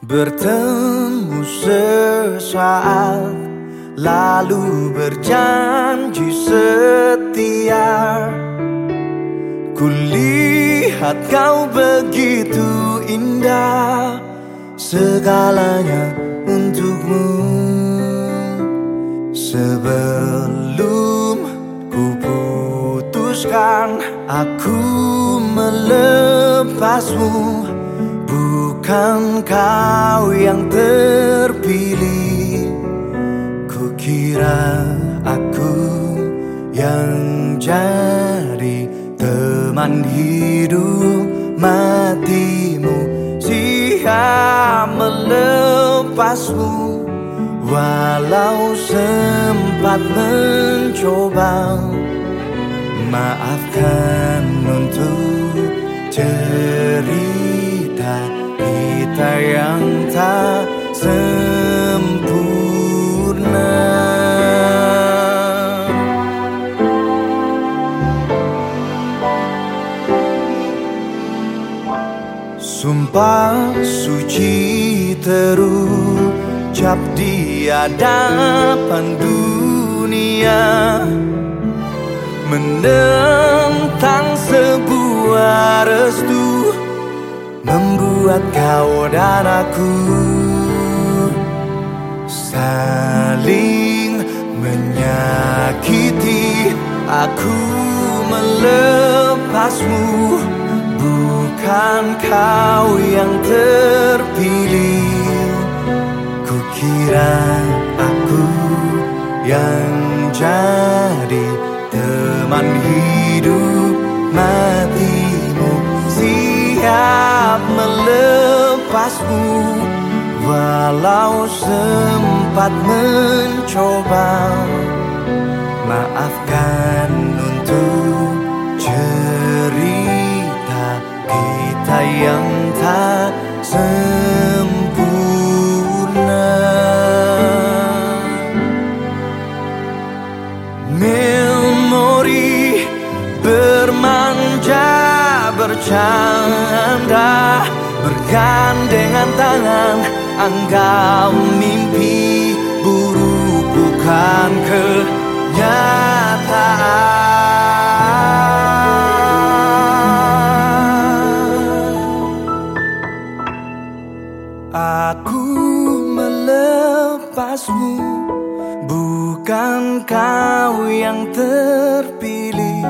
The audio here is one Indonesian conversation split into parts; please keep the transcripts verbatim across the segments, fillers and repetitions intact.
Bertemu sesaat, lalu berjanji setia. Kulihat kau begitu indah, segalanya untukmu. Sebelum ku putuskan aku melepasmu, bukan kau yang terpilih. Kukira aku yang jadi teman hidup matimu. Siap melepasmu, walau sempat mencoba. Maafkan untuk cerita kita yang tak sempurna. Sumpah suci terucap di hadapan dunia, menentang sebuah restu, membuat kau dan aku saling menyakiti. Aku melepasmu, bukan kau yang terpilih. Kukira aku yang jadi teman hidup matimu. Siap melepasmu, walau sempat mencoba. Maafkan untuk cerita kita yang tak sempurna. Memori bermanja, bercanda, bergandengan tangan, anggap mimpi buruk bukan kenyataan. Aku melepasmu, bukan kau yang terpilih.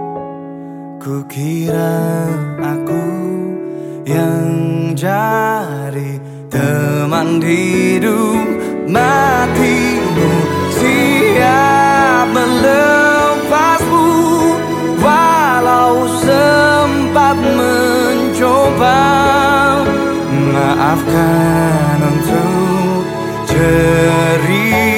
Kukira aku yang jadi teman hidup matimu. Siap melepasmu, walau sempat mencoba. Maafkan untuk cerita